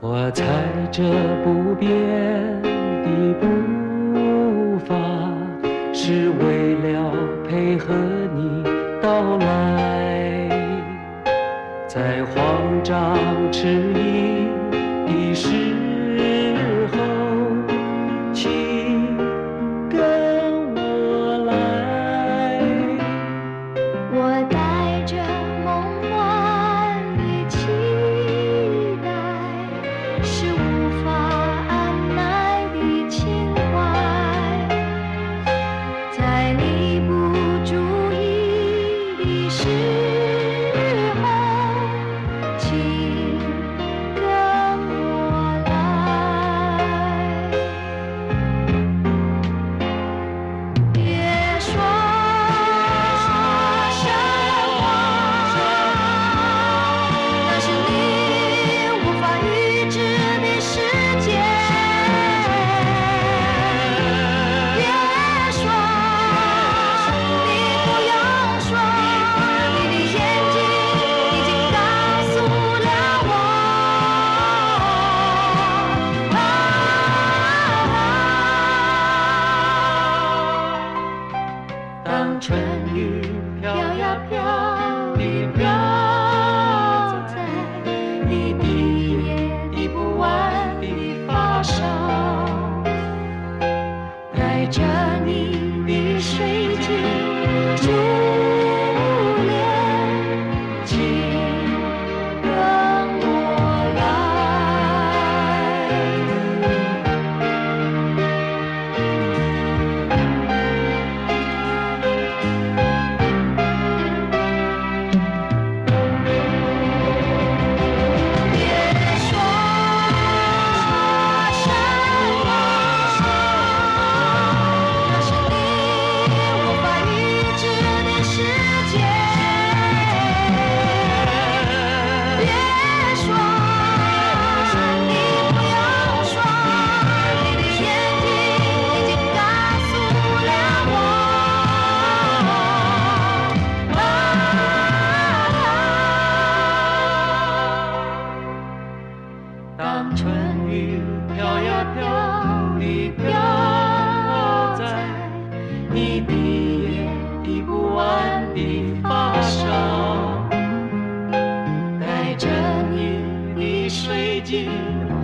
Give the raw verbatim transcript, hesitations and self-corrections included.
我踩着不变的步伐，是为了配合你到来。在慌张迟疑的时候，请跟我来。 我带着梦幻的期待，是无法按耐的情怀，在你不注意的时候，请跟我来。别说什么，那是你无法预知的世界。别说，你不用说，你的眼睛已经告诉了我。当春雨飘呀飘，你飘在你滴也滴不完的发梢，带着你的水晶珠帘，请跟我来。别说什么，那是你无法预知的世界。别说，你不用说，你的眼睛已经告诉了我。当春雨飘呀飘，你飘在你滴也滴不完的发梢，带着你的水晶